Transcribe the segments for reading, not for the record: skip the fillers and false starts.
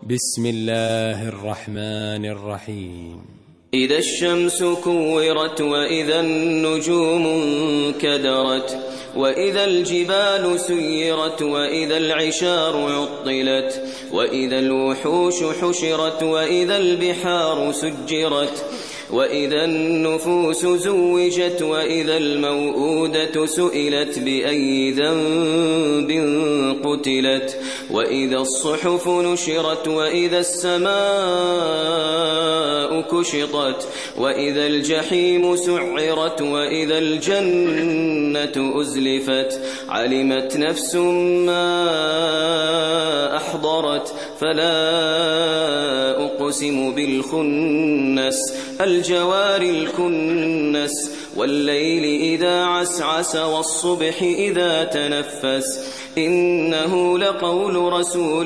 بسم الله الرحمن الرحيم. إذا الشمس كورت وإذا النجوم انكدرت وإذا الجبال سيرت وإذا العشار عطلت وإذا الوحوش حشرت وإذا البحار سجرت وإذا النفوس زوجت وإذا الموءودة سئلت بأي ذنب قتلت وإذا الصحف نشرت وإذا السماء كشطت وإذا الجحيم سعرت وإذا الجنة أزلفت علمت نفس ما أحضرت فلا أقسم بالخنس الجوار الكنس والليل إذا عسعس والصبح إذا تنفس إنه لقول رسول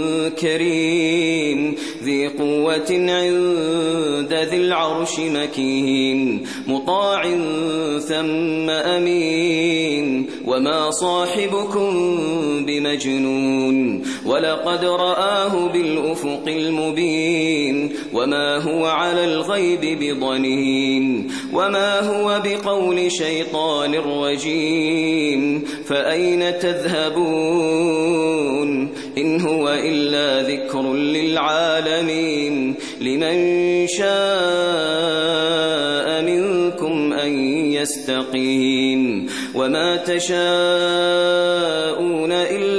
كريم ذي قوة عند ذي العرش مكين مطاع ثم أمين وما صاحبكم بمجنون ولقد رآه بالأفق المبين وما هو على الغيب بضنين وما هو بقول شيطان رجيم فأين تذهبون إن هو إلا ذكر للعالمين لمن شاء منكم أن يستقيم وما تشاءون إلا